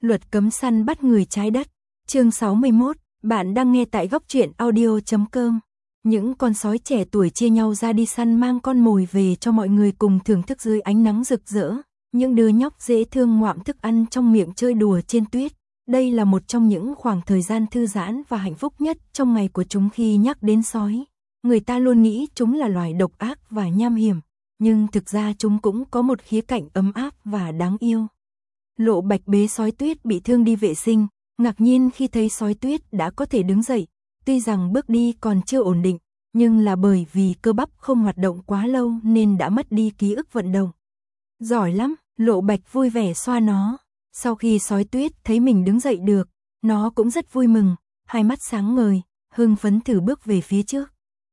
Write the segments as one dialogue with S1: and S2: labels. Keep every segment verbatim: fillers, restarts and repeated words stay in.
S1: Luật cấm săn bắt người trái đất. Chương sáu mươi mốt, bạn đang nghe tại góc truyện audio chấm com. Những con sói trẻ tuổi chia nhau ra đi săn mang con mồi về cho mọi người cùng thưởng thức dưới ánh nắng rực rỡ. Những đứa nhóc dễ thương ngoạm thức ăn trong miệng chơi đùa trên tuyết. Đây là một trong những khoảng thời gian thư giãn và hạnh phúc nhất trong ngày của chúng. Khi nhắc đến sói, người ta luôn nghĩ chúng là loài độc ác và nham hiểm, nhưng thực ra chúng cũng có một khía cạnh ấm áp và đáng yêu. Lộ Bạch bế sói tuyết bị thương đi vệ sinh, ngạc nhiên khi thấy sói tuyết đã có thể đứng dậy, tuy rằng bước đi còn chưa ổn định, nhưng là bởi vì cơ bắp không hoạt động quá lâu nên đã mất đi ký ức vận động. Giỏi lắm, Lộ Bạch vui vẻ xoa nó. Sau khi sói tuyết thấy mình đứng dậy được, nó cũng rất vui mừng, hai mắt sáng ngời, hưng phấn thử bước về phía trước.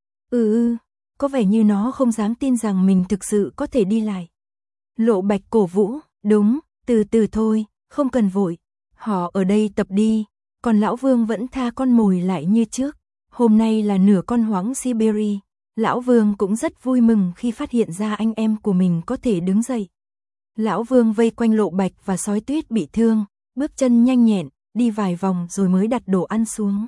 S1: Ừ ừ, có vẻ như nó không dám tin rằng mình thực sự có thể đi lại. Lộ Bạch cổ vũ, đúng, từ từ thôi, không cần vội, họ ở đây tập đi, còn Lão Vương vẫn tha con mồi lại như trước. Hôm nay là nửa con hoáng Siberia, Lão Vương cũng rất vui mừng khi phát hiện ra anh em của mình có thể đứng dậy. Lão Vương vây quanh Lộ Bạch và sói tuyết bị thương, bước chân nhanh nhẹn, đi vài vòng rồi mới đặt đồ ăn xuống.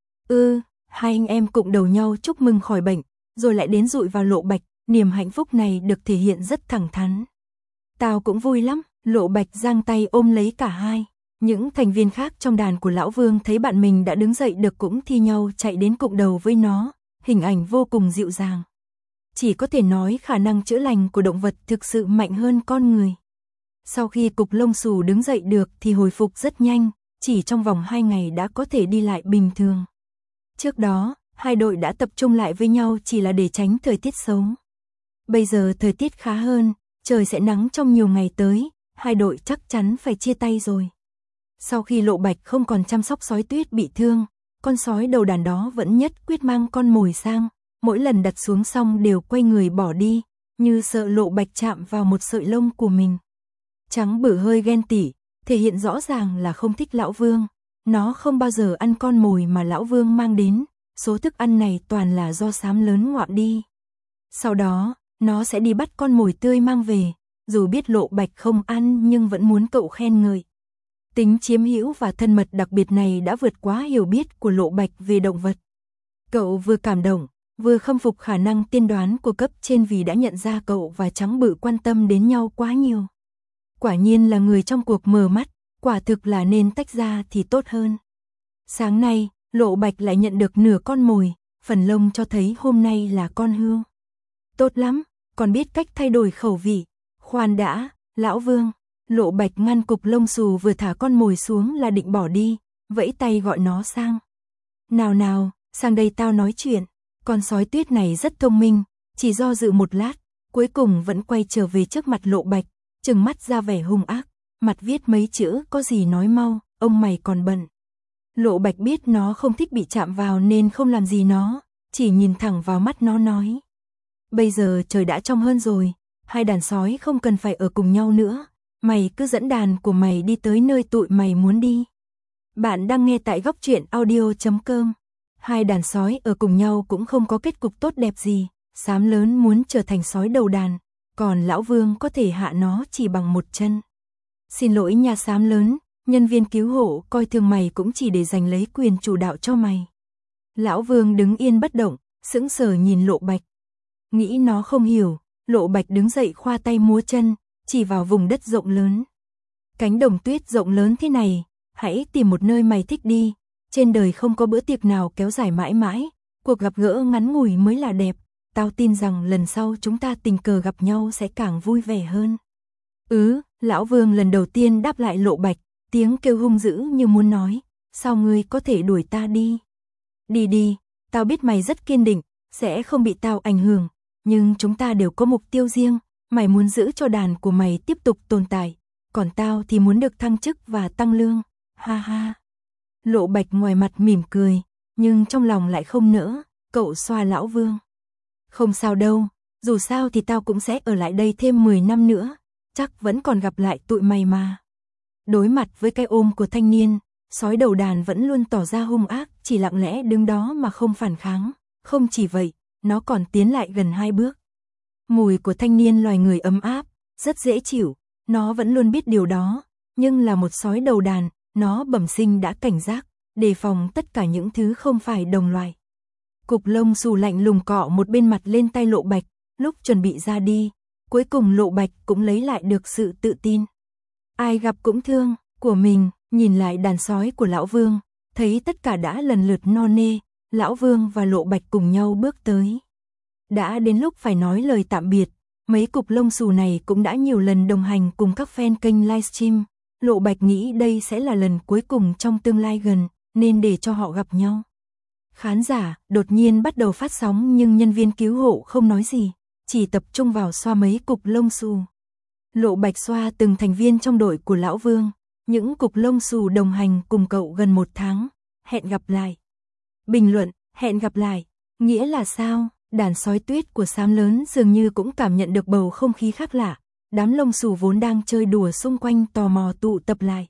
S1: Ừ, hai anh em cụng đầu nhau chúc mừng khỏi bệnh, rồi lại đến dụi vào Lộ Bạch, niềm hạnh phúc này được thể hiện rất thẳng thắn. Tao cũng vui lắm, Lộ Bạch giang tay ôm lấy cả hai. Những thành viên khác trong đàn của Lão Vương thấy bạn mình đã đứng dậy được cũng thi nhau chạy đến cụng đầu với nó, hình ảnh vô cùng dịu dàng. Chỉ có thể nói khả năng chữa lành của động vật thực sự mạnh hơn con người. Sau khi cục lông xù đứng dậy được thì hồi phục rất nhanh, chỉ trong vòng hai ngày đã có thể đi lại bình thường. Trước đó, hai đội đã tập trung lại với nhau chỉ là để tránh thời tiết xấu. Bây giờ thời tiết khá hơn, trời sẽ nắng trong nhiều ngày tới, hai đội chắc chắn phải chia tay rồi. Sau khi Lộ Bạch không còn chăm sóc sói tuyết bị thương, con sói đầu đàn đó vẫn nhất quyết mang con mồi sang, mỗi lần đặt xuống xong đều quay người bỏ đi, như sợ Lộ Bạch chạm vào một sợi lông của mình. Trắng bử hơi ghen tỉ, thể hiện rõ ràng là không thích Lão Vương, nó không bao giờ ăn con mồi mà Lão Vương mang đến, số thức ăn này toàn là do xám lớn ngoạm đi. Sau đó, nó sẽ đi bắt con mồi tươi mang về, dù biết Lộ Bạch không ăn nhưng vẫn muốn cậu khen ngợi. Tính chiếm hữu và thân mật đặc biệt này đã vượt quá hiểu biết của Lộ Bạch về động vật. Cậu vừa cảm động, vừa khâm phục khả năng tiên đoán của cấp trên vì đã nhận ra cậu và Trắng Bự quan tâm đến nhau quá nhiều. Quả nhiên là người trong cuộc mở mắt, quả thực là nên tách ra thì tốt hơn. Sáng nay, Lộ Bạch lại nhận được nửa con mồi, phần lông cho thấy hôm nay là con hươu. Tốt lắm, còn biết cách thay đổi khẩu vị. Khoan đã, Lão Vương. Lộ Bạch ngăn cục lông xù vừa thả con mồi xuống là định bỏ đi, vẫy tay gọi nó sang. Nào nào, sang đây tao nói chuyện. Con sói tuyết này rất thông minh, chỉ do dự một lát, cuối cùng vẫn quay trở về trước mặt Lộ Bạch, trừng mắt ra vẻ hung ác, mặt viết mấy chữ có gì nói mau, ông mày còn bận. Lộ Bạch biết nó không thích bị chạm vào nên không làm gì nó, chỉ nhìn thẳng vào mắt nó nói. Bây giờ trời đã trong hơn rồi, hai đàn sói không cần phải ở cùng nhau nữa. Mày cứ dẫn đàn của mày đi tới nơi tụi mày muốn đi. Bạn đang nghe tại góc truyện audio chấm com. Hai đàn sói ở cùng nhau cũng không có kết cục tốt đẹp gì. Xám lớn muốn trở thành sói đầu đàn, còn Lão Vương có thể hạ nó chỉ bằng một chân. Xin lỗi nha xám lớn, nhân viên cứu hộ coi thường mày cũng chỉ để giành lấy quyền chủ đạo cho mày. Lão Vương đứng yên bất động, sững sờ nhìn Lộ Bạch. Nghĩ nó không hiểu, Lộ Bạch đứng dậy khoa tay múa chân, chỉ vào vùng đất rộng lớn. Cánh đồng tuyết rộng lớn thế này, hãy tìm một nơi mày thích đi, trên đời không có bữa tiệc nào kéo dài mãi mãi, cuộc gặp gỡ ngắn ngủi mới là đẹp, tao tin rằng lần sau chúng ta tình cờ gặp nhau sẽ càng vui vẻ hơn. Ừ, Lão Vương lần đầu tiên đáp lại Lộ Bạch, tiếng kêu hung dữ như muốn nói, sao ngươi có thể đuổi ta đi? Đi đi, tao biết mày rất kiên định, sẽ không bị tao ảnh hưởng, nhưng chúng ta đều có mục tiêu riêng. Mày muốn giữ cho đàn của mày tiếp tục tồn tại, còn tao thì muốn được thăng chức và tăng lương, ha ha. Lộ Bạch ngoài mặt mỉm cười, nhưng trong lòng lại không nỡ, cậu xoa Lão Vương. Không sao đâu, dù sao thì tao cũng sẽ ở lại đây thêm mười năm nữa, chắc vẫn còn gặp lại tụi mày mà. Đối mặt với cái ôm của thanh niên, sói đầu đàn vẫn luôn tỏ ra hung ác, chỉ lặng lẽ đứng đó mà không phản kháng, không chỉ vậy, nó còn tiến lại gần hai bước. Mùi của thanh niên loài người ấm áp, rất dễ chịu, nó vẫn luôn biết điều đó, nhưng là một sói đầu đàn, nó bẩm sinh đã cảnh giác, đề phòng tất cả những thứ không phải đồng loài. Cục lông xù lạnh lùng cọ một bên mặt lên tay Lộ Bạch, lúc chuẩn bị ra đi, cuối cùng Lộ Bạch cũng lấy lại được sự tự tin. Ai gặp cũng thương, của mình, nhìn lại đàn sói của Lão Vương, thấy tất cả đã lần lượt no nê, Lão Vương và Lộ Bạch cùng nhau bước tới. Đã đến lúc phải nói lời tạm biệt, mấy cục lông xù này cũng đã nhiều lần đồng hành cùng các fan kênh livestream, Lộ Bạch nghĩ đây sẽ là lần cuối cùng trong tương lai gần, nên để cho họ gặp nhau. Khán giả đột nhiên bắt đầu phát sóng nhưng nhân viên cứu hộ không nói gì, chỉ tập trung vào xoa mấy cục lông xù. Lộ Bạch xoa từng thành viên trong đội của Lão Vương, những cục lông xù đồng hành cùng cậu gần một tháng, hẹn gặp lại. Bình luận, hẹn gặp lại, nghĩa là sao? Đàn sói tuyết của xám lớn dường như cũng cảm nhận được bầu không khí khác lạ, đám lông xù vốn đang chơi đùa xung quanh tò mò tụ tập lại.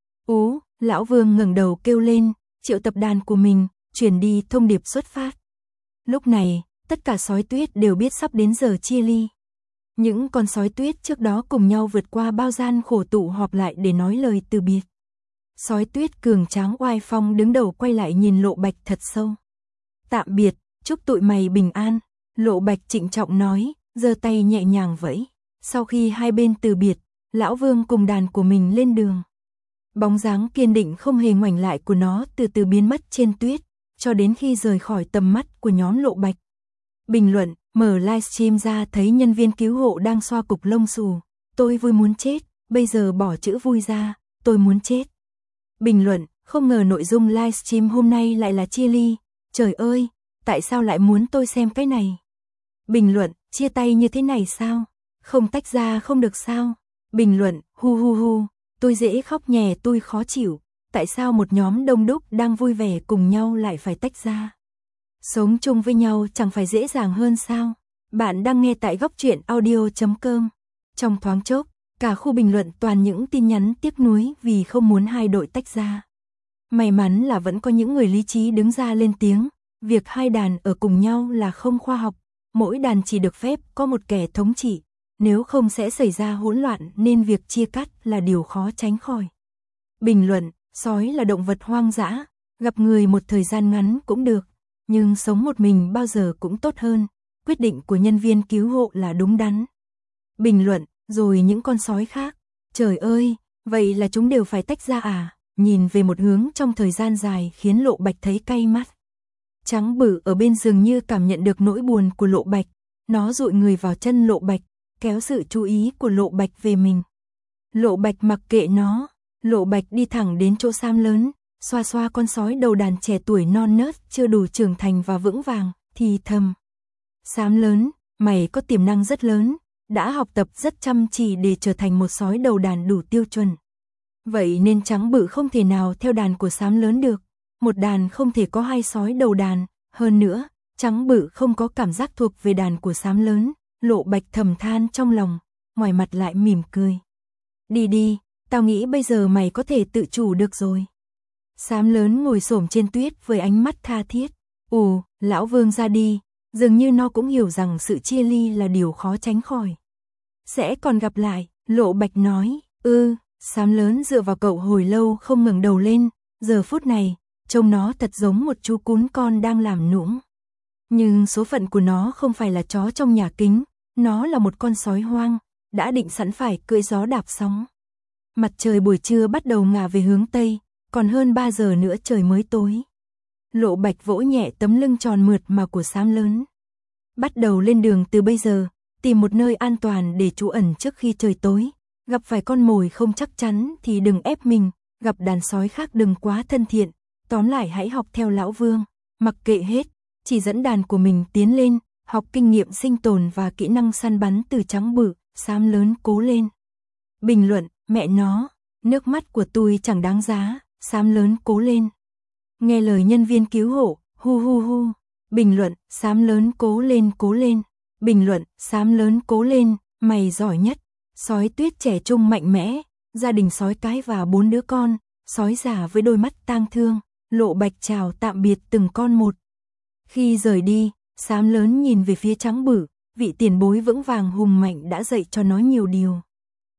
S1: Ú, Lão Vương ngẩng đầu kêu lên, triệu tập đàn của mình, truyền đi thông điệp xuất phát. Lúc này, tất cả sói tuyết đều biết sắp đến giờ chia ly. Những con sói tuyết trước đó cùng nhau vượt qua bao gian khổ tụ họp lại để nói lời từ biệt. Sói tuyết cường tráng oai phong đứng đầu quay lại nhìn Lộ Bạch thật sâu. Tạm biệt, chúc tụi mày bình an, Lộ Bạch trịnh trọng nói, giơ tay nhẹ nhàng vẫy. Sau khi hai bên từ biệt, Lão Vương cùng đàn của mình lên đường. Bóng dáng kiên định không hề ngoảnh lại của nó từ từ biến mất trên tuyết, cho đến khi rời khỏi tầm mắt của nhóm Lộ Bạch. Bình luận, mở livestream ra thấy nhân viên cứu hộ đang xoa cục lông xù. Tôi vui muốn chết, bây giờ bỏ chữ vui ra, tôi muốn chết. Bình luận, không ngờ nội dung livestream hôm nay lại là chia ly. Trời ơi, tại sao lại muốn tôi xem cái này? Bình luận, chia tay như thế này sao? Không tách ra không được sao? Bình luận, hu hu hu, tôi dễ khóc nhè tôi khó chịu. Tại sao một nhóm đông đúc đang vui vẻ cùng nhau lại phải tách ra? Sống chung với nhau chẳng phải dễ dàng hơn sao? Bạn đang nghe tại góc truyện audio chấm com. Trong thoáng chốc, cả khu bình luận toàn những tin nhắn tiếc nuối vì không muốn hai đội tách ra. May mắn là vẫn có những người lý trí đứng ra lên tiếng, việc hai đàn ở cùng nhau là không khoa học, mỗi đàn chỉ được phép có một kẻ thống trị, nếu không sẽ xảy ra hỗn loạn nên việc chia cắt là điều khó tránh khỏi. Bình luận, sói là động vật hoang dã, gặp người một thời gian ngắn cũng được, nhưng sống một mình bao giờ cũng tốt hơn, quyết định của nhân viên cứu hộ là đúng đắn. Bình luận, rồi những con sói khác, trời ơi, vậy là chúng đều phải tách ra à? Nhìn về một hướng trong thời gian dài khiến Lộ Bạch thấy cay mắt. Trắng bự ở bên dường như cảm nhận được nỗi buồn của Lộ Bạch, nó dụi người vào chân Lộ Bạch, kéo sự chú ý của Lộ Bạch về mình. Lộ Bạch mặc kệ nó, Lộ Bạch đi thẳng đến chỗ xám lớn, xoa xoa con sói đầu đàn trẻ tuổi non nớt chưa đủ trưởng thành và vững vàng, thì thầm. Xám lớn, mày có tiềm năng rất lớn, đã học tập rất chăm chỉ để trở thành một sói đầu đàn đủ tiêu chuẩn. Vậy nên trắng bự không thể nào theo đàn của xám lớn được, một đàn không thể có hai sói đầu đàn, hơn nữa, trắng bự không có cảm giác thuộc về đàn của xám lớn, Lộ Bạch thầm than trong lòng, ngoài mặt lại mỉm cười. Đi đi, tao nghĩ bây giờ mày có thể tự chủ được rồi. Xám lớn ngồi xổm trên tuyết với ánh mắt tha thiết. Ồ, Lão Vương ra đi, dường như nó cũng hiểu rằng sự chia ly là điều khó tránh khỏi. Sẽ còn gặp lại, Lộ Bạch nói. Ư, ừ, xám lớn dựa vào cậu hồi lâu không ngẩng đầu lên, giờ phút này, trông nó thật giống một chú cún con đang làm nũng. Nhưng số phận của nó không phải là chó trong nhà kính, nó là một con sói hoang, đã định sẵn phải cưỡi gió đạp sóng. Mặt trời buổi trưa bắt đầu ngả về hướng Tây, còn hơn ba giờ nữa trời mới tối. Lộ Bạch vỗ nhẹ tấm lưng tròn mượt mà của xám lớn. Bắt đầu lên đường từ bây giờ, tìm một nơi an toàn để trú ẩn trước khi trời tối. Gặp phải con mồi không chắc chắn thì đừng ép mình, gặp đàn sói khác đừng quá thân thiện. Tóm lại hãy học theo Lão Vương, mặc kệ hết, chỉ dẫn đàn của mình tiến lên, học kinh nghiệm sinh tồn và kỹ năng săn bắn từ trắng bự, xám lớn cố lên. Bình luận, mẹ nó, nước mắt của tôi chẳng đáng giá, xám lớn cố lên. Nghe lời nhân viên cứu hộ, hu hu hu. Bình luận, xám lớn cố lên cố lên. Bình luận, xám lớn cố lên, mày giỏi nhất. Sói tuyết trẻ trung mạnh mẽ, gia đình sói cái và bốn đứa con, sói già với đôi mắt tang thương, Lộ Bạch chào tạm biệt từng con một. Khi rời đi, xám lớn nhìn về phía trắng bự, vị tiền bối vững vàng hùng mạnh đã dạy cho nó nhiều điều.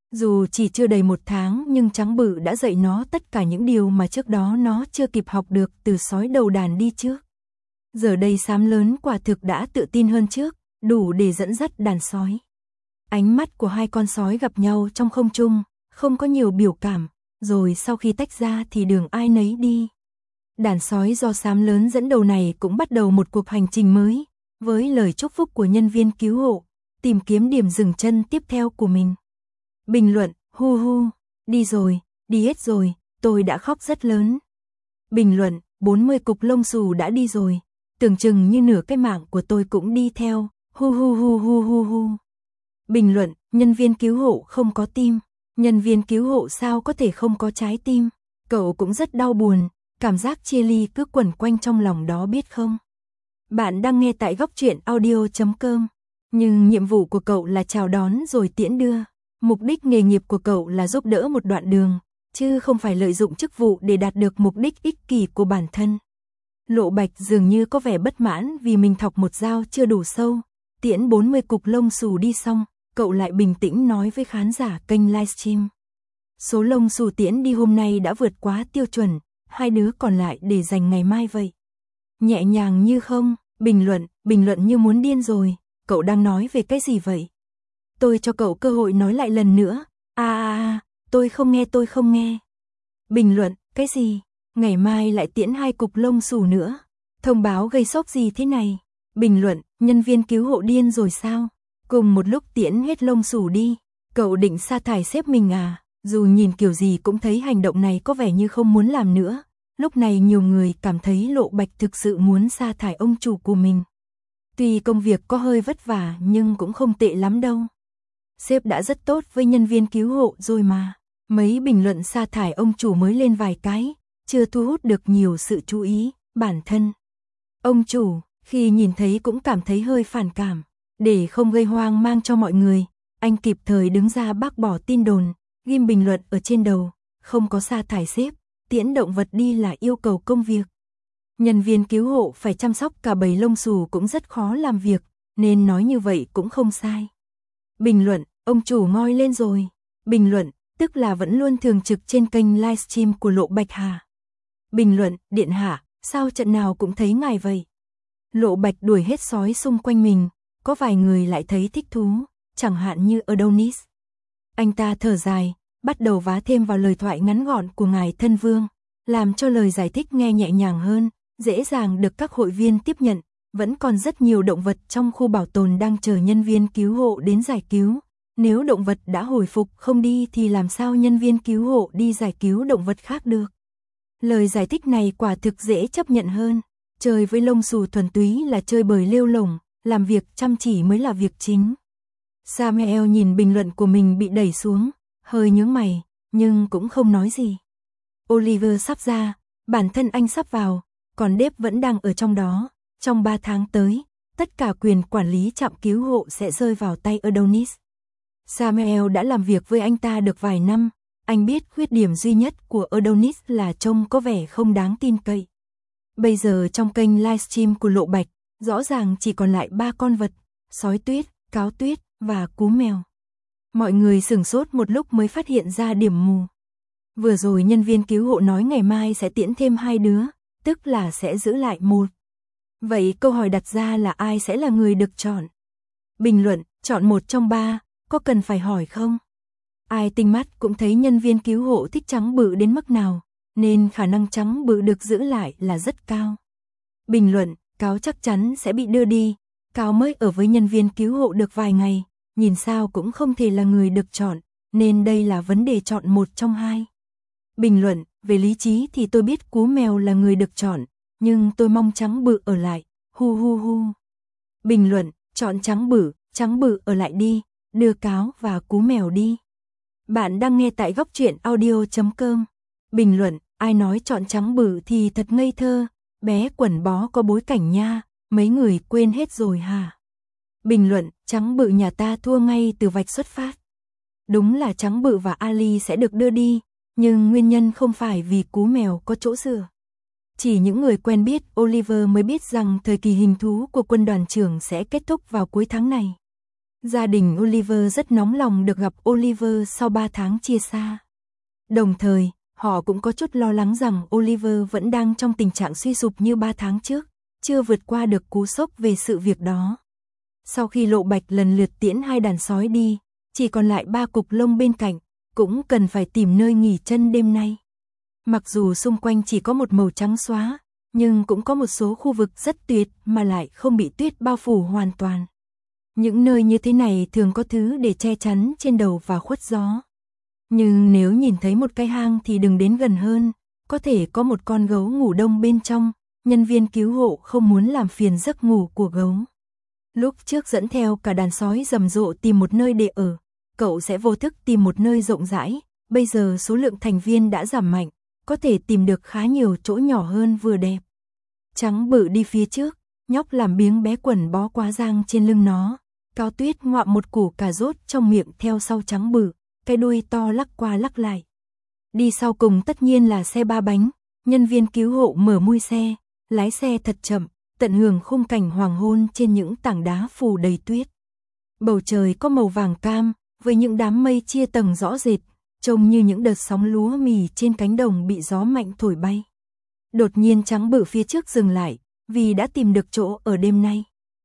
S1: Dù chỉ chưa đầy một tháng nhưng trắng bự đã dạy nó tất cả những điều mà trước đó nó chưa kịp học được từ sói đầu đàn đi trước. Giờ đây xám lớn quả thực đã tự tin hơn trước, đủ để dẫn dắt đàn sói. Ánh mắt của hai con sói gặp nhau trong không trung, không có nhiều biểu cảm, rồi sau khi tách ra thì đường ai nấy đi. Đàn sói do xám lớn dẫn đầu này cũng bắt đầu một cuộc hành trình mới, với lời chúc phúc của nhân viên cứu hộ, tìm kiếm điểm dừng chân tiếp theo của mình. Bình luận, hu hu, đi rồi, đi hết rồi, tôi đã khóc rất lớn. Bình luận, bốn mươi cục lông xù đã đi rồi, tưởng chừng như nửa cái mạng của tôi cũng đi theo, hu hu hu hu hu hu. Bình luận, nhân viên cứu hộ không có tim, nhân viên cứu hộ sao có thể không có trái tim, cậu cũng rất đau buồn, cảm giác chia ly cứ quẩn quanh trong lòng đó biết không. Bạn đang nghe tại góc truyện audio chấm com, nhưng nhiệm vụ của cậu là chào đón rồi tiễn đưa. Mục đích nghề nghiệp của cậu là giúp đỡ một đoạn đường, chứ không phải lợi dụng chức vụ để đạt được mục đích ích kỷ của bản thân. Lộ Bạch dường như có vẻ bất mãn vì mình thọc một dao chưa đủ sâu, tiễn bốn mươi cục lông xù đi xong, cậu lại bình tĩnh nói với khán giả kênh livestream. Số lông xù tiễn đi hôm nay đã vượt quá tiêu chuẩn, hai đứa còn lại để dành ngày mai vậy. Nhẹ nhàng như không, bình luận, bình luận như muốn điên rồi, cậu đang nói về cái gì vậy? Tôi cho cậu cơ hội nói lại lần nữa, à à à, tôi không nghe tôi không nghe. Bình luận, cái gì? Ngày mai lại tiễn hai cục lông xù nữa. Thông báo gây sốc gì thế này? Bình luận, nhân viên cứu hộ điên rồi sao? Cùng một lúc tiễn hết lông xù đi, cậu định sa thải sếp mình à? Dù nhìn kiểu gì cũng thấy hành động này có vẻ như không muốn làm nữa. Lúc này nhiều người cảm thấy Lộ Bạch thực sự muốn sa thải ông chủ của mình. Tuy công việc có hơi vất vả nhưng cũng không tệ lắm đâu. Sếp đã rất tốt với nhân viên cứu hộ rồi mà. Mấy bình luận sa thải ông chủ mới lên vài cái, chưa thu hút được nhiều sự chú ý, bản thân. Ông chủ, khi nhìn thấy cũng cảm thấy hơi phản cảm. Để không gây hoang mang cho mọi người, anh kịp thời đứng ra bác bỏ tin đồn, ghim bình luận ở trên đầu, không có sa thải sếp, tiễn động vật đi là yêu cầu công việc. Nhân viên cứu hộ phải chăm sóc cả bầy lông xù cũng rất khó làm việc, nên nói như vậy cũng không sai. Bình luận, ông chủ ngoi lên rồi. Bình luận, tức là vẫn luôn thường trực trên kênh livestream của Lộ Bạch hà. Bình luận, điện hạ, sao trận nào cũng thấy ngài vậy? Lộ Bạch đuổi hết sói xung quanh mình, có vài người lại thấy thích thú, chẳng hạn như Adonis. Anh ta thở dài, bắt đầu vá thêm vào lời thoại ngắn gọn của ngài thân vương, làm cho lời giải thích nghe nhẹ nhàng hơn, dễ dàng được các hội viên tiếp nhận. Vẫn còn rất nhiều động vật trong khu bảo tồn đang chờ nhân viên cứu hộ đến giải cứu. Nếu động vật đã hồi phục không đi thì làm sao nhân viên cứu hộ đi giải cứu động vật khác được? Lời giải thích này quả thực dễ chấp nhận hơn. Chơi với lông xù thuần túy là chơi bời lêu lổng, làm việc chăm chỉ mới là việc chính. Samuel nhìn bình luận của mình bị đẩy xuống, hơi nhướng mày, nhưng cũng không nói gì. Oliver sắp ra, bản thân anh sắp vào, còn Dave vẫn đang ở trong đó. Trong ba tháng tới, tất cả quyền quản lý trạm cứu hộ sẽ rơi vào tay Adonis. Samuel đã làm việc với anh ta được vài năm, anh biết khuyết điểm duy nhất của Adonis là trông có vẻ không đáng tin cậy. Bây giờ trong kênh livestream của Lộ Bạch, rõ ràng chỉ còn lại ba con vật, sói tuyết, cáo tuyết và cú mèo. Mọi người sửng sốt một lúc mới phát hiện ra điểm mù. Vừa rồi nhân viên cứu hộ nói ngày mai sẽ tiễn thêm hai đứa, tức là sẽ giữ lại một. Vậy câu hỏi đặt ra là ai sẽ là người được chọn? Bình luận, chọn một trong ba, có cần phải hỏi không? Ai tinh mắt cũng thấy nhân viên cứu hộ thích trắng bự đến mức nào, nên khả năng trắng bự được giữ lại là rất cao. Bình luận, cáo chắc chắn sẽ bị đưa đi, cáo mới ở với nhân viên cứu hộ được vài ngày, nhìn sao cũng không thể là người được chọn, nên đây là vấn đề chọn một trong hai. Bình luận, về lý trí thì tôi biết cú mèo là người được chọn, nhưng tôi mong trắng bự ở lại, hu hu hu. Bình luận, chọn trắng bự, trắng bự ở lại đi, đưa cáo và cú mèo đi. Bạn đang nghe tại góc truyện audio chấm com. Bình luận, ai nói chọn trắng bự thì thật ngây thơ, bé quần bó có bối cảnh nha, mấy người quên hết rồi hả? Bình luận, trắng bự nhà ta thua ngay từ vạch xuất phát. Đúng là trắng bự và Ali sẽ được đưa đi, nhưng nguyên nhân không phải vì cú mèo có chỗ dựa. Chỉ những người quen biết Oliver mới biết rằng thời kỳ hình thú của quân đoàn trưởng sẽ kết thúc vào cuối tháng này. Gia đình Oliver rất nóng lòng được gặp Oliver sau ba tháng chia xa. Đồng thời, họ cũng có chút lo lắng rằng Oliver vẫn đang trong tình trạng suy sụp như ba tháng trước, chưa vượt qua được cú sốc về sự việc đó. Sau khi Lộ Bạch lần lượt tiễn hai đàn sói đi, chỉ còn lại ba cục lông bên cạnh, cũng cần phải tìm nơi nghỉ chân đêm nay. Mặc dù xung quanh chỉ có một màu trắng xóa, nhưng cũng có một số khu vực rất tuyệt mà lại không bị tuyết bao phủ hoàn toàn. Những nơi như thế này thường có thứ để che chắn trên đầu và khuất gió. Nhưng nếu nhìn thấy một cái hang thì đừng đến gần hơn, có thể có một con gấu ngủ đông bên trong, nhân viên cứu hộ không muốn làm phiền giấc ngủ của gấu. Lúc trước dẫn theo cả đàn sói rầm rộ tìm một nơi để ở, cậu sẽ vô thức tìm một nơi rộng rãi, bây giờ số lượng thành viên đã giảm mạnh, có thể tìm được khá nhiều chỗ nhỏ hơn vừa đẹp. Trắng Bự đi phía trước, nhóc làm biếng bé quần bó quá giang trên lưng nó, Cao Tuyết ngoạm một củ cà rốt trong miệng theo sau Trắng Bự, cái đuôi to lắc qua lắc lại. Đi sau cùng tất nhiên là xe ba bánh, nhân viên cứu hộ mở mui xe, lái xe thật chậm, tận hưởng khung cảnh hoàng hôn trên những tảng đá phủ đầy tuyết. Bầu trời có màu vàng cam, với những đám mây chia tầng rõ rệt, trông như những đợt sóng lúa mì trên cánh đồng bị gió mạnh thổi bay. Đột nhiên Trắng Bự phía trước dừng lại, vì đã tìm được chỗ ở đêm nay.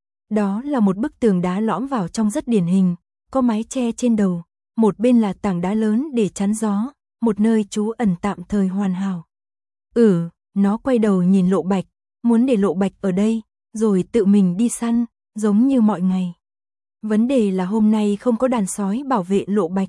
S1: Đó là một bức tường đá lõm vào trong rất điển hình, có mái che trên đầu, một bên là tảng đá lớn để chắn gió, một nơi trú ẩn tạm thời hoàn hảo. Ừ, nó quay đầu nhìn Lộ Bạch, muốn để Lộ Bạch ở đây, rồi tự mình đi săn, giống như mọi ngày. Vấn đề là hôm nay không có đàn sói bảo vệ Lộ Bạch.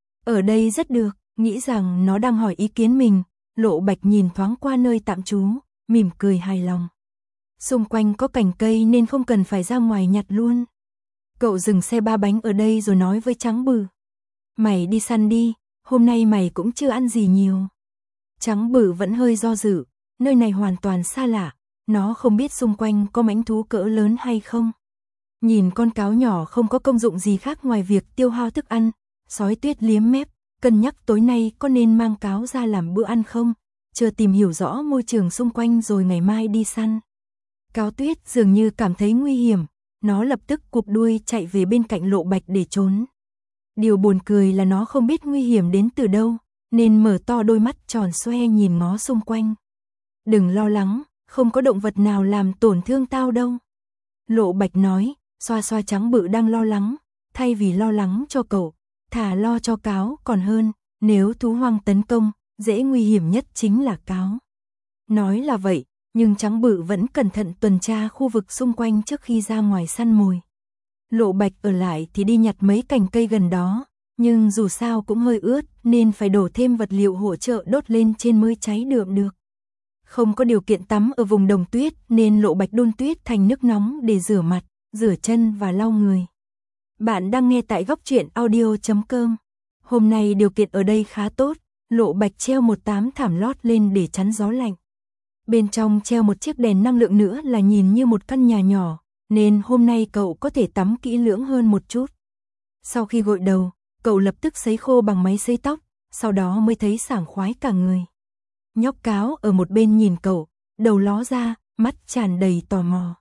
S1: Ở đây rất được, nghĩ rằng nó đang hỏi ý kiến mình, Lộ Bạch nhìn thoáng qua nơi tạm trú, mỉm cười hài lòng. Xung quanh có cành cây nên không cần phải ra ngoài nhặt luôn. Cậu dừng xe ba bánh ở đây rồi nói với Trắng Bự. Mày đi săn đi, hôm nay mày cũng chưa ăn gì nhiều. Trắng Bự vẫn hơi do dự, nơi này hoàn toàn xa lạ, nó không biết xung quanh có mãnh thú cỡ lớn hay không. Nhìn con cáo nhỏ không có công dụng gì khác ngoài việc tiêu hao thức ăn, sói tuyết liếm mép, cân nhắc tối nay có nên mang cáo ra làm bữa ăn không, chưa tìm hiểu rõ môi trường xung quanh rồi ngày mai đi săn. Cáo Tuyết dường như cảm thấy nguy hiểm, nó lập tức cụp đuôi chạy về bên cạnh Lộ Bạch để trốn. Điều buồn cười là nó không biết nguy hiểm đến từ đâu, nên mở to đôi mắt tròn xoe nhìn ngó xung quanh. Đừng lo lắng, không có động vật nào làm tổn thương tao đâu. Lộ Bạch nói, xoa xoa Trắng Bự đang lo lắng, thay vì lo lắng cho cậu, thà lo cho cáo còn hơn, nếu thú hoang tấn công, dễ nguy hiểm nhất chính là cáo. Nói là vậy, nhưng Trắng Bự vẫn cẩn thận tuần tra khu vực xung quanh trước khi ra ngoài săn mồi. Lộ Bạch ở lại thì đi nhặt mấy cành cây gần đó, nhưng dù sao cũng hơi ướt nên phải đổ thêm vật liệu hỗ trợ đốt lên trên mới cháy đượm được. Không có điều kiện tắm ở vùng đồng tuyết nên Lộ Bạch đun tuyết thành nước nóng để rửa mặt, rửa chân và lau người. Bạn đang nghe tại góc truyện audio chấm com. Hôm nay điều kiện ở đây khá tốt, Lộ Bạch treo một tấm thảm lót lên để chắn gió lạnh. Bên trong treo một chiếc đèn năng lượng nữa là nhìn như một căn nhà nhỏ, nên hôm nay cậu có thể tắm kỹ lưỡng hơn một chút. Sau khi gội đầu, cậu lập tức sấy khô bằng máy sấy tóc, sau đó mới thấy sảng khoái cả người. Nhóc cáo ở một bên nhìn cậu, đầu ló ra, mắt tràn đầy tò mò.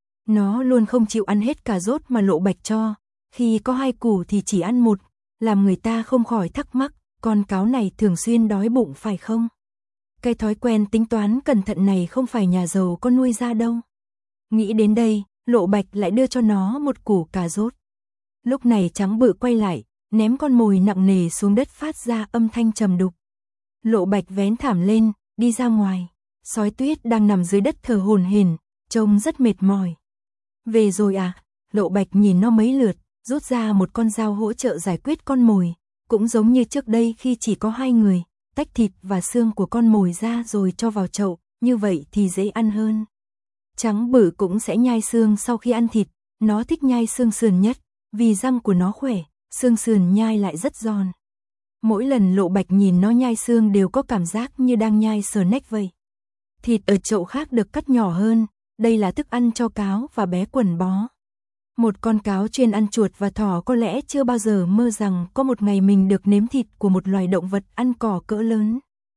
S1: Nó luôn không chịu ăn hết cà rốt mà Lộ Bạch cho, khi có hai củ thì chỉ ăn một, làm người ta không khỏi thắc mắc, con cáo này thường xuyên đói bụng phải không? Cái thói quen tính toán cẩn thận này không phải nhà giàu có nuôi ra đâu. Nghĩ đến đây, Lộ Bạch lại đưa cho nó một củ cà rốt. Lúc này Trắng Bự quay lại, ném con mồi nặng nề xuống đất phát ra âm thanh trầm đục. Lộ Bạch vén thảm lên, đi ra ngoài. Sói tuyết đang nằm dưới đất thở hổn hển, trông rất mệt mỏi. Về rồi à? Lộ Bạch nhìn nó mấy lượt, rút ra một con dao hỗ trợ giải quyết con mồi, cũng giống như trước đây khi chỉ có hai người, tách thịt và xương của con mồi ra rồi cho vào chậu, như vậy thì dễ ăn hơn. Trắng Bự cũng sẽ nhai xương sau khi ăn thịt, nó thích nhai xương sườn nhất, vì răng của nó khỏe, xương sườn nhai lại rất giòn. Mỗi lần Lộ Bạch nhìn nó nhai xương đều có cảm giác như đang nhai snack vậy. Thịt ở chậu khác được cắt nhỏ hơn, đây là thức ăn cho cáo và bé quần bó. Một con cáo chuyên ăn chuột và thỏ có lẽ chưa bao giờ mơ rằng có một ngày mình được nếm thịt của một loài động vật ăn cỏ cỡ lớn.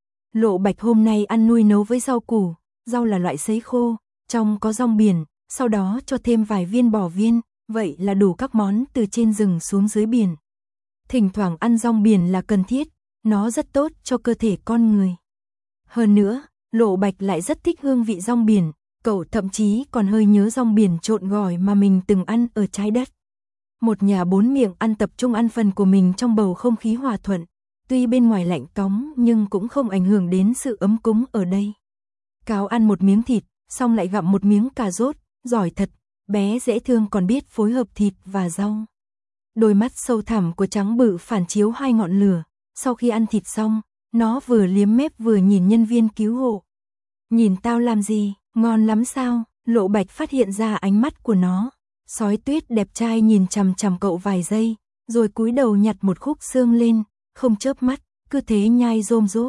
S1: Lộ Bạch hôm nay ăn nuôi nấu với rau củ, rau là loại sấy khô, trong có rong biển, sau đó cho thêm vài viên bò viên, vậy là đủ các món từ trên rừng xuống dưới biển. Thỉnh thoảng ăn rong biển là cần thiết, nó rất tốt cho cơ thể con người. Hơn nữa, Lộ Bạch lại rất thích hương vị rong biển, cậu thậm chí còn hơi nhớ rong biển trộn gỏi mà mình từng ăn ở trái đất. Một nhà bốn miệng ăn tập trung ăn phần của mình trong bầu không khí hòa thuận, tuy bên ngoài lạnh cóng nhưng cũng không ảnh hưởng đến sự ấm cúng ở đây. Cáo ăn một miếng thịt, xong lại gặm một miếng cà rốt, giỏi thật, bé dễ thương còn biết phối hợp thịt và rau. Đôi mắt sâu thẳm của Trắng Bự phản chiếu hai ngọn lửa, sau khi ăn thịt xong, nó vừa liếm mép vừa nhìn nhân viên cứu hộ. Nhìn tao làm gì, ngon lắm sao? Lộ Bạch phát hiện ra ánh mắt của nó. Sói Tuyết đẹp trai nhìn chằm chằm cậu vài giây, rồi cúi đầu nhặt một khúc xương lên, không chớp mắt, cứ thế nhai rôm rốp.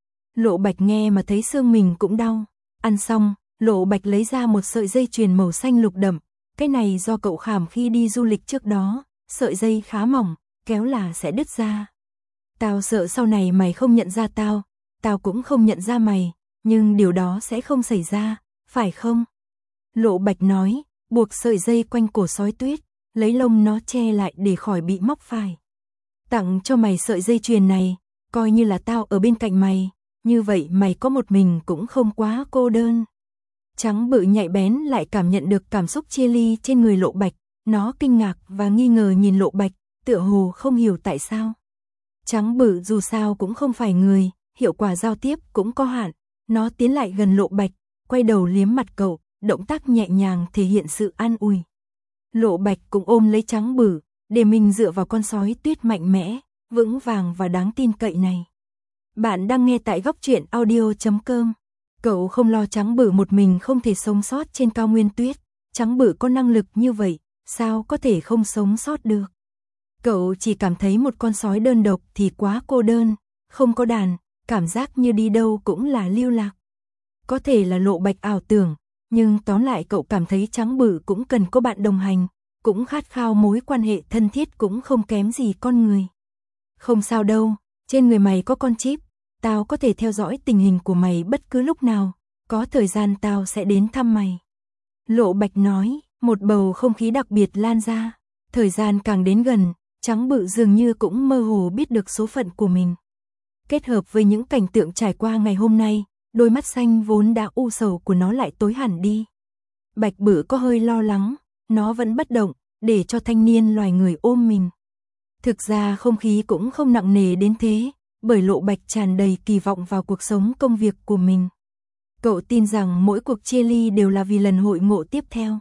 S1: Lộ Bạch nghe mà thấy xương mình cũng đau. Ăn xong, Lộ Bạch lấy ra một sợi dây chuyền màu xanh lục đậm, cái này do cậu khảm khi đi du lịch trước đó, sợi dây khá mỏng, kéo là sẽ đứt ra. Tao sợ sau này mày không nhận ra tao, tao cũng không nhận ra mày, nhưng điều đó sẽ không xảy ra, phải không? Lộ Bạch nói, buộc sợi dây quanh cổ Sói Tuyết, lấy lông nó che lại để khỏi bị móc phải. Tặng cho mày sợi dây chuyền này, coi như là tao ở bên cạnh mày, như vậy mày có một mình cũng không quá cô đơn. Trắng Bự nhạy bén lại cảm nhận được cảm xúc chia ly trên người Lộ Bạch, nó kinh ngạc và nghi ngờ nhìn Lộ Bạch, tựa hồ không hiểu tại sao. Trắng Bự dù sao cũng không phải người, hiệu quả giao tiếp cũng có hạn, nó tiến lại gần Lộ Bạch, quay đầu liếm mặt cậu, động tác nhẹ nhàng thể hiện sự an ủi. Lộ Bạch cũng ôm lấy Trắng Bự, để mình dựa vào con Sói Tuyết mạnh mẽ, vững vàng và đáng tin cậy này. Bạn đang nghe tại góc truyện audio chấm com. Cậu không lo Trắng Bự một mình không thể sống sót trên cao nguyên tuyết, Trắng Bự có năng lực như vậy, sao có thể không sống sót được. Cậu chỉ cảm thấy một con sói đơn độc thì quá cô đơn, không có đàn, cảm giác như đi đâu cũng là lưu lạc. Có thể là Lộ Bạch ảo tưởng, nhưng tóm lại cậu cảm thấy Trắng Bự cũng cần có bạn đồng hành, cũng khát khao mối quan hệ thân thiết cũng không kém gì con người. Không sao đâu, trên người mày có con chip, tao có thể theo dõi tình hình của mày bất cứ lúc nào, có thời gian tao sẽ đến thăm mày. Lộ Bạch nói, một bầu không khí đặc biệt lan ra, thời gian càng đến gần, Trắng Bự dường như cũng mơ hồ biết được số phận của mình. Kết hợp với những cảnh tượng trải qua ngày hôm nay, đôi mắt xanh vốn đã u sầu của nó lại tối hẳn đi. Bạch Bự có hơi lo lắng, nó vẫn bất động, để cho thanh niên loài người ôm mình. Thực ra không khí cũng không nặng nề đến thế, bởi Lộ Bạch tràn đầy kỳ vọng vào cuộc sống công việc của mình. Cậu tin rằng mỗi cuộc chia ly đều là vì lần hội ngộ tiếp theo.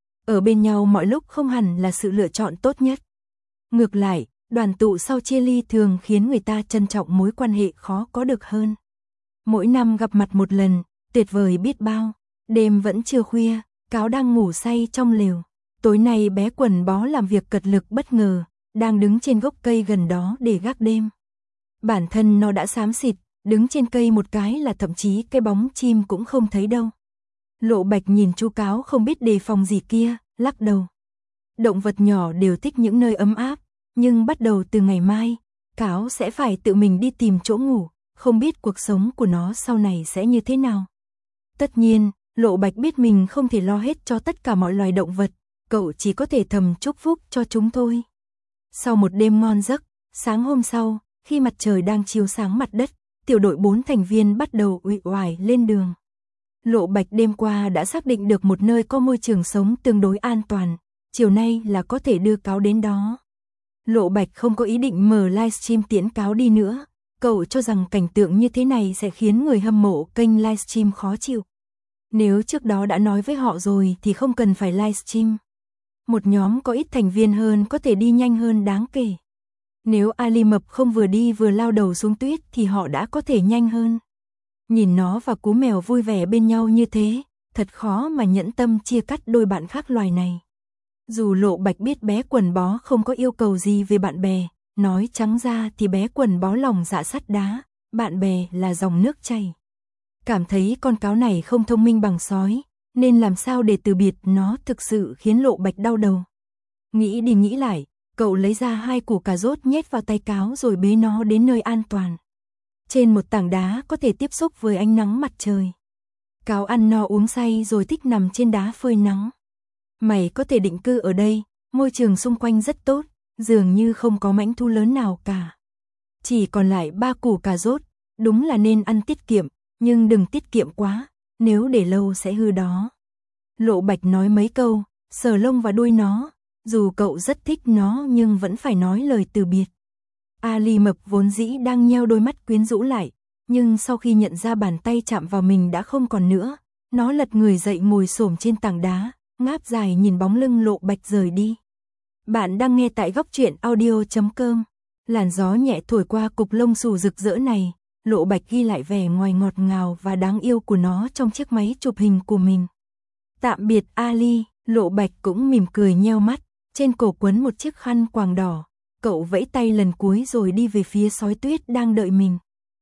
S1: Ở bên nhau mọi lúc không hẳn là sự lựa chọn tốt nhất. Ngược lại, đoàn tụ sau chia ly thường khiến người ta trân trọng mối quan hệ khó có được hơn. Mỗi năm gặp mặt một lần, tuyệt vời biết bao. Đêm vẫn chưa khuya, Cáo đang ngủ say trong lều. Tối nay bé Quần Bó làm việc cật lực bất ngờ, đang đứng trên gốc cây gần đó để gác đêm. Bản thân nó đã xám xịt, đứng trên cây một cái là thậm chí cái bóng chim cũng không thấy đâu. Lộ Bạch nhìn chú Cáo không biết đề phòng gì kia, lắc đầu. Động vật nhỏ đều thích những nơi ấm áp, nhưng bắt đầu từ ngày mai, Cáo sẽ phải tự mình đi tìm chỗ ngủ, không biết cuộc sống của nó sau này sẽ như thế nào. Tất nhiên, Lộ Bạch biết mình không thể lo hết cho tất cả mọi loài động vật, cậu chỉ có thể thầm chúc phúc cho chúng thôi. Sau một đêm ngon giấc, sáng hôm sau, khi mặt trời đang chiếu sáng mặt đất, tiểu đội bốn thành viên bắt đầu uể oải lên đường. Lộ Bạch đêm qua đã xác định được một nơi có môi trường sống tương đối an toàn, chiều nay là có thể đưa Cáo đến đó. Lộ Bạch không có ý định mở livestream tiễn Cáo đi nữa, cậu cho rằng cảnh tượng như thế này sẽ khiến người hâm mộ kênh livestream khó chịu. Nếu trước đó đã nói với họ rồi thì không cần phải livestream. Một nhóm có ít thành viên hơn có thể đi nhanh hơn đáng kể. Nếu Ali Mập không vừa đi vừa lao đầu xuống tuyết thì họ đã có thể nhanh hơn. Nhìn nó và Cú Mèo vui vẻ bên nhau như thế, thật khó mà nhẫn tâm chia cắt đôi bạn khác loài này. Dù Lộ Bạch biết bé Quần Bó không có yêu cầu gì về bạn bè, nói trắng ra thì bé Quần Bó lòng dạ sắt đá, bạn bè là dòng nước chảy. Cảm thấy con cáo này không thông minh bằng sói, nên làm sao để từ biệt nó thực sự khiến Lộ Bạch đau đầu. Nghĩ đi nghĩ lại, cậu lấy ra hai củ cà rốt nhét vào tay Cáo rồi bế nó đến nơi an toàn. Trên một tảng đá có thể tiếp xúc với ánh nắng mặt trời. Cáo ăn no uống say rồi thích nằm trên đá phơi nắng. Mày có thể định cư ở đây, Môi trường xung quanh rất tốt, dường như không có mãnh thú lớn nào cả. Chỉ còn lại ba củ cà rốt, đúng là nên ăn tiết kiệm, nhưng đừng tiết kiệm quá, nếu để lâu sẽ hư đó. Lộ Bạch nói mấy câu, sờ lông và đuôi nó, dù cậu rất thích nó nhưng vẫn phải nói lời từ biệt. Ali mập vốn dĩ đang nheo đôi mắt quyến rũ lại, nhưng sau khi nhận ra bàn tay chạm vào mình đã không còn nữa, nó lật người dậy ngồi xổm trên tảng đá, ngáp dài nhìn bóng lưng Lộ Bạch rời đi. Bạn đang nghe tại góc truyện audio chấm com. Làn gió nhẹ thổi qua cục lông xù rực rỡ này, Lộ Bạch ghi lại vẻ ngoài ngọt ngào và đáng yêu của nó trong chiếc máy chụp hình của mình. Tạm biệt Ali, Lộ Bạch cũng mỉm cười nheo mắt, trên cổ quấn một chiếc khăn quàng đỏ. Cậu vẫy tay lần cuối rồi đi về phía sói tuyết đang đợi mình.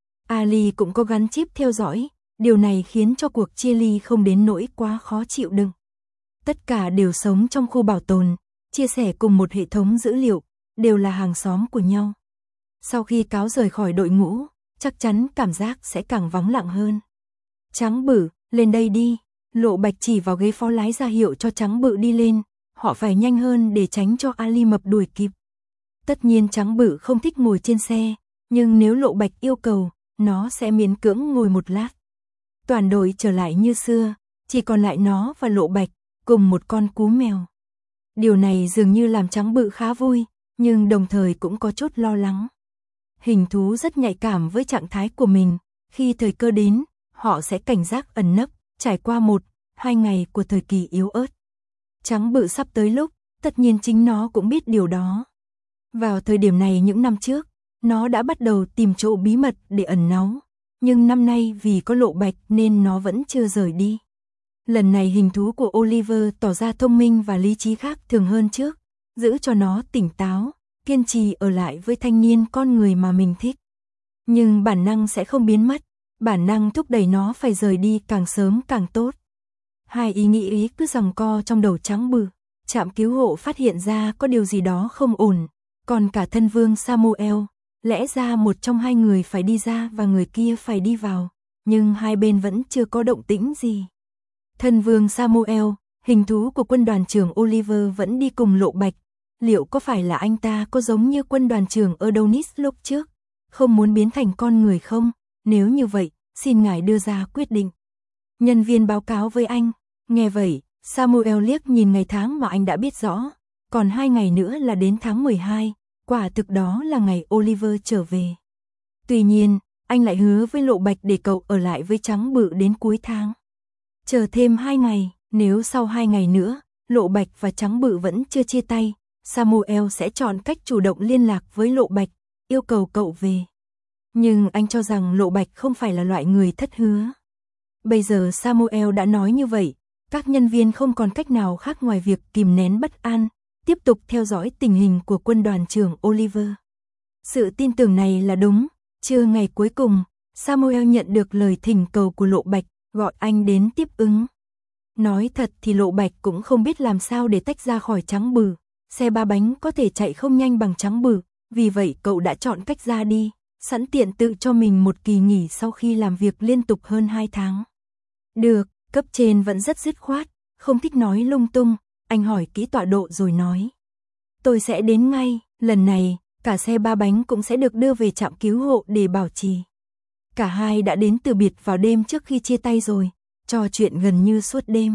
S1: Ali cũng có gắn chip theo dõi, điều này khiến cho cuộc chia ly không đến nỗi quá khó chịu đựng. Tất cả đều sống trong khu bảo tồn, chia sẻ cùng một hệ thống dữ liệu, đều là hàng xóm của nhau. Sau khi cáo rời khỏi đội ngũ, chắc chắn cảm giác sẽ càng vắng lặng hơn. Trắng Bự, lên đây đi. Lộ Bạch chỉ vào ghế phó lái ra hiệu cho Trắng Bự đi lên, họ phải nhanh hơn để tránh cho Ali mập đuổi kịp. Tất nhiên Trắng Bự không thích ngồi trên xe, nhưng nếu Lộ Bạch yêu cầu, nó sẽ miễn cưỡng ngồi một lát. Toàn đội trở lại như xưa, chỉ còn lại nó và Lộ Bạch, cùng một con cú mèo. Điều này dường như làm Trắng Bự khá vui, nhưng đồng thời cũng có chút lo lắng. Hình thú rất nhạy cảm với trạng thái của mình, khi thời cơ đến, họ sẽ cảnh giác ẩn nấp, trải qua một, hai ngày của thời kỳ yếu ớt. Trắng Bự sắp tới lúc, tất nhiên chính nó cũng biết điều đó. Vào thời điểm này những năm trước, nó đã bắt đầu tìm chỗ bí mật để ẩn náu, nhưng năm nay vì có Lộ Bạch nên nó vẫn chưa rời đi. Lần này hình thú của Oliver tỏ ra thông minh và lý trí khác thường hơn trước, giữ cho nó tỉnh táo, kiên trì ở lại với thanh niên con người mà mình thích. Nhưng bản năng sẽ không biến mất, bản năng thúc đẩy nó phải rời đi càng sớm càng tốt. Hai ý nghĩ ý cứ giằng co trong đầu Trắng Bự, trạm cứu hộ phát hiện ra có điều gì đó không ổn, còn cả thân vương Samuel, lẽ ra một trong hai người phải đi ra và người kia phải đi vào, nhưng hai bên vẫn chưa có động tĩnh gì. Thân vương Samuel, hình thú của quân đoàn trưởng Oliver vẫn đi cùng Lộ Bạch, liệu có phải là anh ta có giống như quân đoàn trưởng Adonis lúc trước, không muốn biến thành con người không? Nếu như vậy, xin ngài đưa ra quyết định. Nhân viên báo cáo với anh, nghe vậy, Samuel liếc nhìn ngày tháng mà anh đã biết rõ, còn hai ngày nữa là đến tháng mười hai, quả thực đó là ngày Oliver trở về. Tuy nhiên, anh lại hứa với Lộ Bạch để cậu ở lại với Trắng Bự đến cuối tháng. Chờ thêm hai ngày, nếu sau hai ngày nữa, Lộ Bạch và Trắng Bự vẫn chưa chia tay, Samuel sẽ chọn cách chủ động liên lạc với Lộ Bạch, yêu cầu cậu về. Nhưng anh cho rằng Lộ Bạch không phải là loại người thất hứa. Bây giờ Samuel đã nói như vậy, các nhân viên không còn cách nào khác ngoài việc kìm nén bất an, tiếp tục theo dõi tình hình của quân đoàn trưởng Oliver. Sự tin tưởng này là đúng, trưa ngày cuối cùng, Samuel nhận được lời thỉnh cầu của Lộ Bạch, gọi anh đến tiếp ứng. Nói thật thì Lộ Bạch cũng không biết làm sao để tách ra khỏi Trắng Bự, xe ba bánh có thể chạy không nhanh bằng Trắng Bự, vì vậy cậu đã chọn cách ra đi, sẵn tiện tự cho mình một kỳ nghỉ sau khi làm việc liên tục hơn hai tháng. Được, cấp trên vẫn rất dứt khoát, không thích nói lung tung, anh hỏi kỹ tọa độ rồi nói. Tôi sẽ đến ngay, lần này, cả xe ba bánh cũng sẽ được đưa về trạm cứu hộ để bảo trì. Cả hai đã đến từ biệt vào đêm trước khi chia tay rồi, trò chuyện gần như suốt đêm.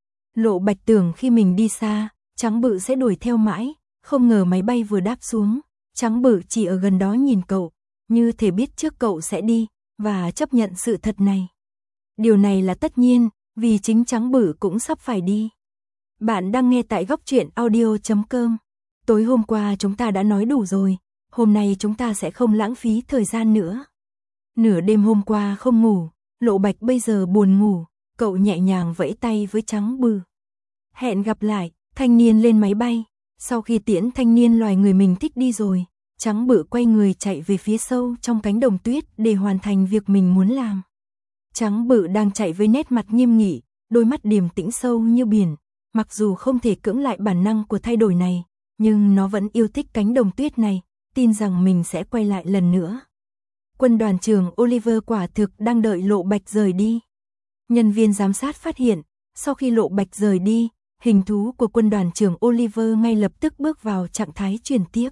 S1: Lộ Bạch tưởng khi mình đi xa, Trắng Bự sẽ đuổi theo mãi, không ngờ máy bay vừa đáp xuống, Trắng Bự chỉ ở gần đó nhìn cậu, như thể biết trước cậu sẽ đi, và chấp nhận sự thật này. Điều này là tất nhiên, vì chính Trắng Bự cũng sắp phải đi. Bạn đang nghe tại góc truyện audio chấm com. Tối hôm qua chúng ta đã nói đủ rồi, hôm nay chúng ta sẽ không lãng phí thời gian nữa. Nửa đêm hôm qua không ngủ, Lộ Bạch bây giờ buồn ngủ, cậu nhẹ nhàng vẫy tay với Trắng Bự. Hẹn gặp lại, thanh niên lên máy bay, sau khi tiễn thanh niên loài người mình thích đi rồi, Trắng Bự quay người chạy về phía sâu trong cánh đồng tuyết để hoàn thành việc mình muốn làm. Trắng Bự đang chạy với nét mặt nghiêm nghị, đôi mắt điềm tĩnh sâu như biển, mặc dù không thể cưỡng lại bản năng của thay đổi này, nhưng nó vẫn yêu thích cánh đồng tuyết này, tin rằng mình sẽ quay lại lần nữa. Quân đoàn trưởng Oliver quả thực đang đợi Lộ Bạch rời đi. Nhân viên giám sát phát hiện, sau khi Lộ Bạch rời đi, hình thú của quân đoàn trưởng Oliver ngay lập tức bước vào trạng thái truyền tiếp.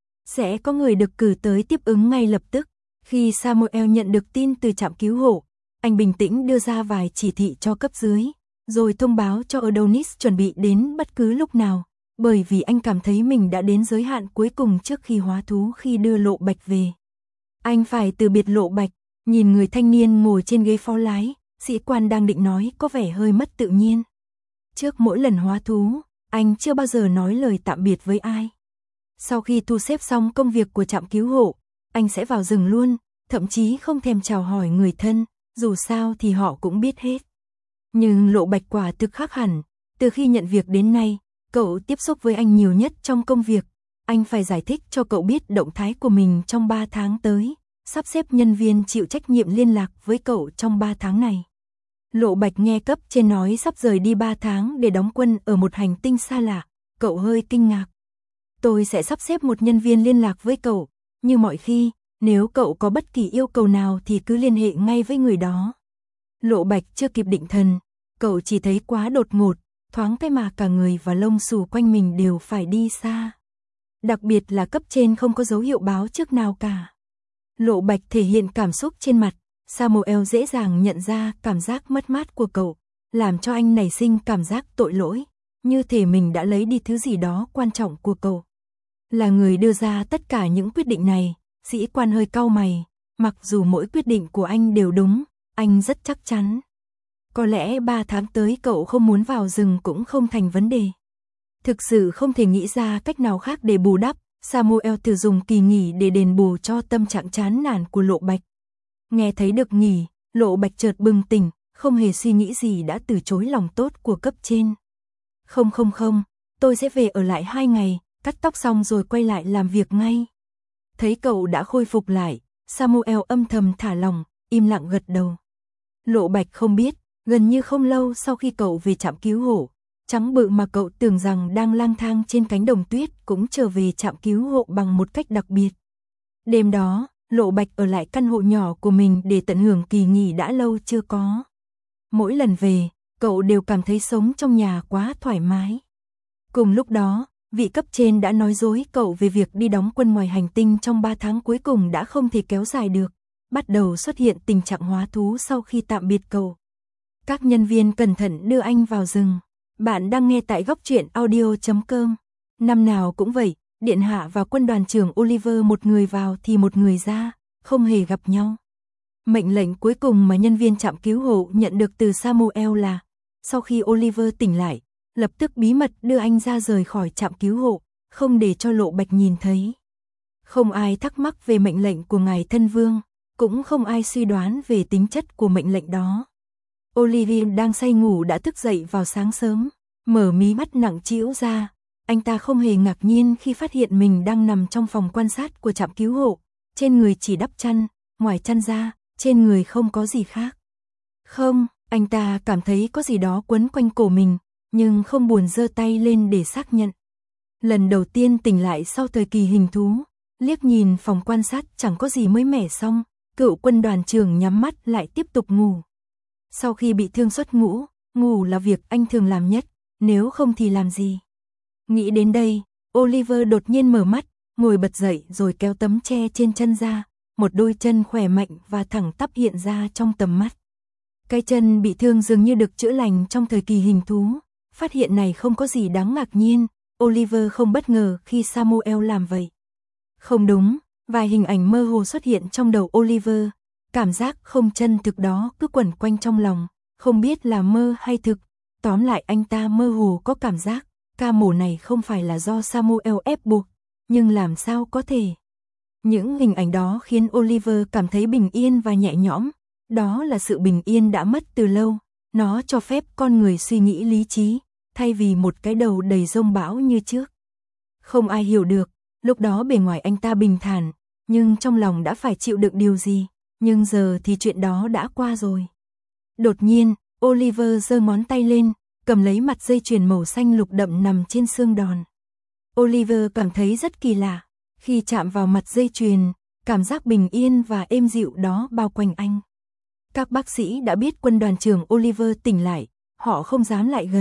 S1: Sẽ có người được cử tới tiếp ứng ngay lập tức. Khi Samuel nhận được tin từ trạm cứu hộ, anh bình tĩnh đưa ra vài chỉ thị cho cấp dưới, rồi thông báo cho Adonis chuẩn bị đến bất cứ lúc nào, bởi vì anh cảm thấy mình đã đến giới hạn cuối cùng trước khi hóa thú khi đưa Lộ Bạch về. Anh phải từ biệt Lộ Bạch, nhìn người thanh niên ngồi trên ghế phó lái, sĩ quan đang định nói có vẻ hơi mất tự nhiên. Trước mỗi lần hóa thú, anh chưa bao giờ nói lời tạm biệt với ai. Sau khi thu xếp xong công việc của trạm cứu hộ, anh sẽ vào rừng luôn, thậm chí không thèm chào hỏi người thân, dù sao thì họ cũng biết hết. Nhưng Lộ Bạch quả thực khác hẳn, từ khi nhận việc đến nay, cậu tiếp xúc với anh nhiều nhất trong công việc, anh phải giải thích cho cậu biết động thái của mình trong ba tháng tới, sắp xếp nhân viên chịu trách nhiệm liên lạc với cậu trong ba tháng này. Lộ Bạch nghe cấp trên nói sắp rời đi ba tháng để đóng quân ở một hành tinh xa lạ, cậu hơi kinh ngạc. Tôi sẽ sắp xếp một nhân viên liên lạc với cậu, như mọi khi, nếu cậu có bất kỳ yêu cầu nào thì cứ liên hệ ngay với người đó. Lộ Bạch chưa kịp định thần, cậu chỉ thấy quá đột ngột, thoáng cái mà cả người và lông xù quanh mình đều phải đi xa. Đặc biệt là cấp trên không có dấu hiệu báo trước nào cả. Lộ Bạch thể hiện cảm xúc trên mặt, Samuel dễ dàng nhận ra cảm giác mất mát của cậu, làm cho anh nảy sinh cảm giác tội lỗi, như thể mình đã lấy đi thứ gì đó quan trọng của cậu. Là người đưa ra tất cả những quyết định này, sĩ quan hơi cau mày, mặc dù mỗi quyết định của anh đều đúng, anh rất chắc chắn. Có lẽ ba tháng tới cậu không muốn vào rừng cũng không thành vấn đề. Thực sự không thể nghĩ ra cách nào khác để bù đắp, Samuel thử dùng kỳ nghỉ để đền bù cho tâm trạng chán nản của Lộ Bạch. Nghe thấy được nghỉ, Lộ Bạch chợt bừng tỉnh, không hề suy nghĩ gì đã từ chối lòng tốt của cấp trên. Không không không, tôi sẽ về ở lại hai ngày, cắt tóc xong rồi quay lại làm việc ngay. Thấy cậu đã khôi phục lại, Samuel âm thầm thả lòng, im lặng gật đầu. Lộ Bạch không biết, gần như không lâu sau khi cậu về trạm cứu hộ, trắng bự mà cậu tưởng rằng đang lang thang trên cánh đồng tuyết cũng trở về trạm cứu hộ bằng một cách đặc biệt. Đêm đó, Lộ Bạch ở lại căn hộ nhỏ của mình để tận hưởng kỳ nghỉ đã lâu chưa có. Mỗi lần về, cậu đều cảm thấy sống trong nhà quá thoải mái. Cùng lúc đó, vị cấp trên đã nói dối cậu về việc đi đóng quân ngoài hành tinh trong ba tháng cuối cùng đã không thể kéo dài được, bắt đầu xuất hiện tình trạng hóa thú sau khi tạm biệt cậu. Các nhân viên cẩn thận đưa anh vào rừng. Bạn đang nghe tại góc truyện audio chấm com. Năm nào cũng vậy, Điện Hạ và quân đoàn trưởng Oliver một người vào thì một người ra, không hề gặp nhau. Mệnh lệnh cuối cùng mà nhân viên trạm cứu hộ nhận được từ Samuel là, sau khi Oliver tỉnh lại, lập tức bí mật đưa anh ra rời khỏi trạm cứu hộ, không để cho Lộ Bạch nhìn thấy. Không ai thắc mắc về mệnh lệnh của ngài thân vương, cũng không ai suy đoán về tính chất của mệnh lệnh đó. Oliver đang say ngủ đã thức dậy vào sáng sớm, mở mí mắt nặng trĩu ra, anh ta không hề ngạc nhiên khi phát hiện mình đang nằm trong phòng quan sát của trạm cứu hộ, trên người chỉ đắp chăn, ngoài chăn ra, trên người không có gì khác. Không, anh ta cảm thấy có gì đó quấn quanh cổ mình, nhưng không buồn giơ tay lên để xác nhận. Lần đầu tiên tỉnh lại sau thời kỳ hình thú, liếc nhìn phòng quan sát chẳng có gì mới mẻ xong, cựu quân đoàn trưởng nhắm mắt lại tiếp tục ngủ. Sau khi bị thương xuất ngũ, ngủ là việc anh thường làm nhất, nếu không thì làm gì. Nghĩ đến đây, Oliver đột nhiên mở mắt, ngồi bật dậy rồi kéo tấm che trên chân ra, một đôi chân khỏe mạnh và thẳng tắp hiện ra trong tầm mắt. Cái chân bị thương dường như được chữa lành trong thời kỳ hình thú, phát hiện này không có gì đáng ngạc nhiên, Oliver không bất ngờ khi Samuel làm vậy. Không đúng, vài hình ảnh mơ hồ xuất hiện trong đầu Oliver, cảm giác không chân thực đó cứ quẩn quanh trong lòng, không biết là mơ hay thực, tóm lại anh ta mơ hồ có cảm giác, ca mổ này không phải là do Samuel ép buộc, nhưng làm sao có thể. Những hình ảnh đó khiến Oliver cảm thấy bình yên và nhẹ nhõm, đó là sự bình yên đã mất từ lâu, nó cho phép con người suy nghĩ lý trí, thay vì một cái đầu đầy rông bão như trước. Không ai hiểu được, lúc đó bề ngoài anh ta bình thản, nhưng trong lòng đã phải chịu đựng điều gì, nhưng giờ thì chuyện đó đã qua rồi. Đột nhiên, Oliver giơ ngón tay lên, cầm lấy mặt dây chuyền màu xanh lục đậm nằm trên xương đòn. Oliver cảm thấy rất kỳ lạ, khi chạm vào mặt dây chuyền, cảm giác bình yên và êm dịu đó bao quanh anh. Các bác sĩ đã biết quân đoàn trưởng Oliver tỉnh lại, họ không dám lại gần,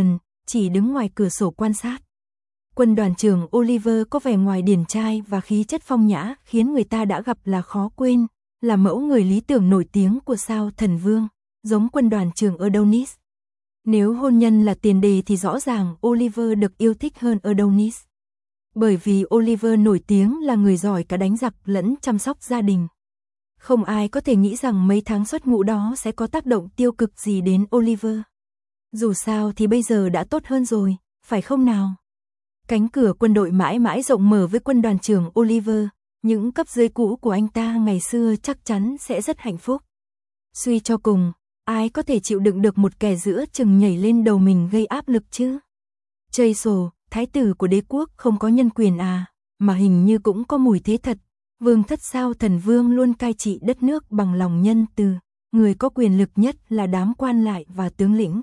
S1: chỉ đứng ngoài cửa sổ quan sát. Quân đoàn trưởng Oliver có vẻ ngoài điển trai và khí chất phong nhã khiến người ta đã gặp là khó quên, là mẫu người lý tưởng nổi tiếng của sao Thần Vương, giống quân đoàn trưởng Adonis. Nếu hôn nhân là tiền đề thì rõ ràng Oliver được yêu thích hơn Adonis. Bởi vì Oliver nổi tiếng là người giỏi cả đánh giặc lẫn chăm sóc gia đình. Không ai có thể nghĩ rằng mấy tháng xuất ngũ đó sẽ có tác động tiêu cực gì đến Oliver. Dù sao thì bây giờ đã tốt hơn rồi, phải không nào? Cánh cửa quân đội mãi mãi rộng mở với quân đoàn trưởng Oliver, những cấp dưới cũ của anh ta ngày xưa chắc chắn sẽ rất hạnh phúc. Suy cho cùng, ai có thể chịu đựng được một kẻ giữa chừng nhảy lên đầu mình gây áp lực chứ? Chây sổ, thái tử của đế quốc không có nhân quyền à, mà hình như cũng có mùi thế thật. Vương thất sao Thần Vương luôn cai trị đất nước bằng lòng nhân từ, người có quyền lực nhất là đám quan lại và tướng lĩnh.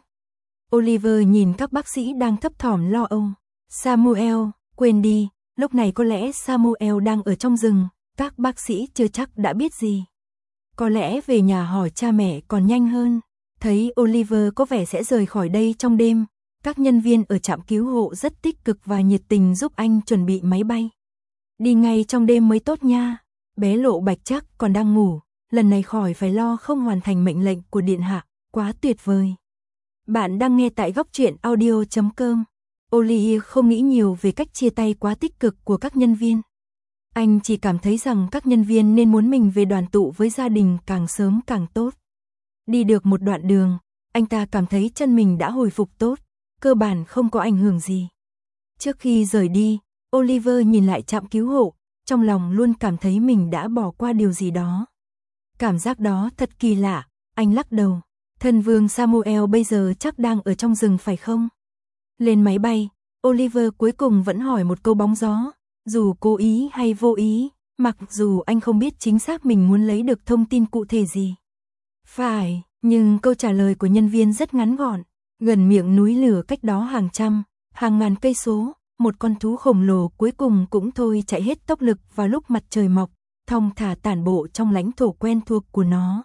S1: Oliver nhìn các bác sĩ đang thấp thỏm lo âu. Samuel, quên đi, lúc này có lẽ Samuel đang ở trong rừng, các bác sĩ chưa chắc đã biết gì. Có lẽ về nhà hỏi cha mẹ còn nhanh hơn. Thấy Oliver có vẻ sẽ rời khỏi đây trong đêm, các nhân viên ở trạm cứu hộ rất tích cực và nhiệt tình giúp anh chuẩn bị máy bay. Đi ngay trong đêm mới tốt nha. Bé Lộ Bạch chắc còn đang ngủ, lần này khỏi phải lo không hoàn thành mệnh lệnh của điện hạ, quá tuyệt vời. Bạn đang nghe tại góc truyện audio chấm com. Oliver không nghĩ nhiều về cách chia tay quá tích cực của các nhân viên. Anh chỉ cảm thấy rằng các nhân viên nên muốn mình về đoàn tụ với gia đình càng sớm càng tốt. Đi được một đoạn đường, anh ta cảm thấy chân mình đã hồi phục tốt, cơ bản không có ảnh hưởng gì. Trước khi rời đi, Oliver nhìn lại trạm cứu hộ, trong lòng luôn cảm thấy mình đã bỏ qua điều gì đó. Cảm giác đó thật kỳ lạ, anh lắc đầu. Thần Vương Samuel bây giờ chắc đang ở trong rừng phải không? Lên máy bay, Oliver cuối cùng vẫn hỏi một câu bóng gió, dù cố ý hay vô ý, mặc dù anh không biết chính xác mình muốn lấy được thông tin cụ thể gì. Phải, nhưng câu trả lời của nhân viên rất ngắn gọn, gần miệng núi lửa cách đó hàng trăm, hàng ngàn cây số, một con thú khổng lồ cuối cùng cũng thôi chạy hết tốc lực vào lúc mặt trời mọc, thong thả tản bộ trong lãnh thổ quen thuộc của nó.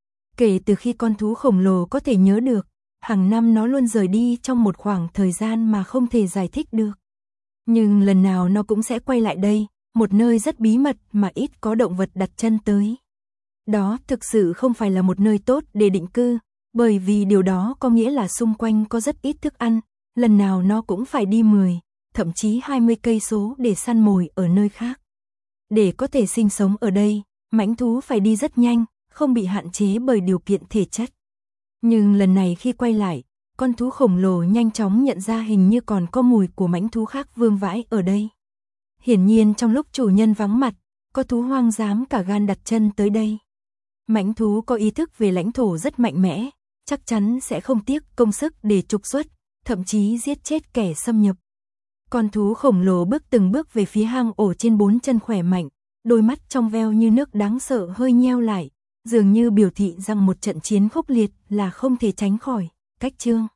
S1: Kể từ khi con thú khổng lồ có thể nhớ được, hàng năm nó luôn rời đi trong một khoảng thời gian mà không thể giải thích được. Nhưng lần nào nó cũng sẽ quay lại đây, một nơi rất bí mật mà ít có động vật đặt chân tới. Đó thực sự không phải là một nơi tốt để định cư, bởi vì điều đó có nghĩa là xung quanh có rất ít thức ăn, lần nào nó cũng phải đi mười, thậm chí hai mươi cây số để săn mồi ở nơi khác. Để có thể sinh sống ở đây, mãnh thú phải đi rất nhanh, không bị hạn chế bởi điều kiện thể chất. Nhưng lần này khi quay lại, con thú khổng lồ nhanh chóng nhận ra hình như còn có mùi của mãnh thú khác vương vãi ở đây. Hiển nhiên trong lúc chủ nhân vắng mặt, có thú hoang dám cả gan đặt chân tới đây. Mãnh thú có ý thức về lãnh thổ rất mạnh mẽ, chắc chắn sẽ không tiếc công sức để trục xuất, thậm chí giết chết kẻ xâm nhập. Con thú khổng lồ bước từng bước về phía hang ổ trên bốn chân khỏe mạnh, đôi mắt trong veo như nước đáng sợ hơi nheo lại, dường như biểu thị rằng một trận chiến khốc liệt là không thể tránh khỏi. Cách chương